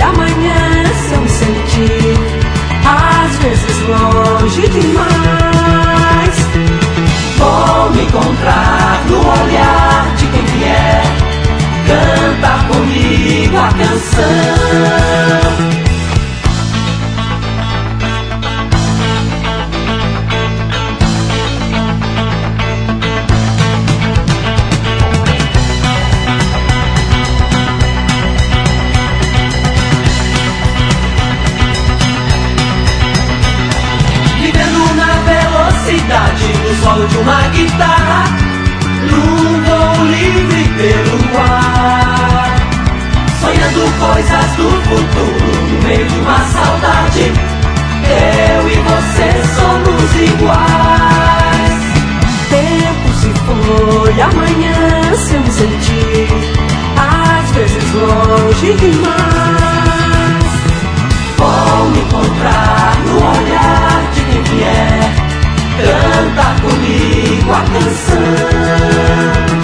amanhecem sem ti, às vezes longe demais. Vou me encontrar no olhar de quem vier cantar comigo a canção. No solo de uma guitarra, num voo livre pelo ar, sonhando coisas do futuro no meio de uma saudade. Eu e você somos iguais. Tempo se foi, amanhecemos sem ti, às vezes longe demais. Vou me encontrar no olhar de quem vier canta comigo a canção.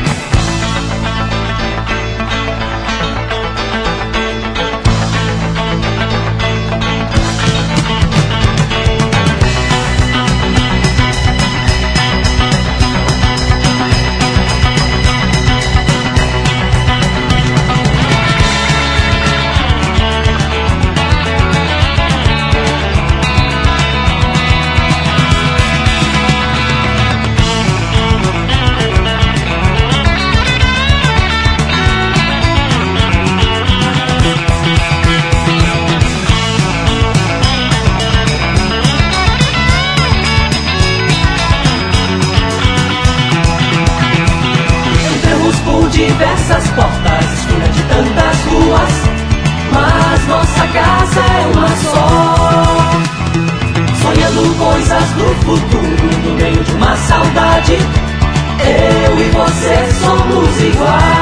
Diversas portas, esquina de tantas ruas, mas nossa casa é uma só. Sonhando coisas do futuro no meio de uma saudade. Eu e você somos iguais.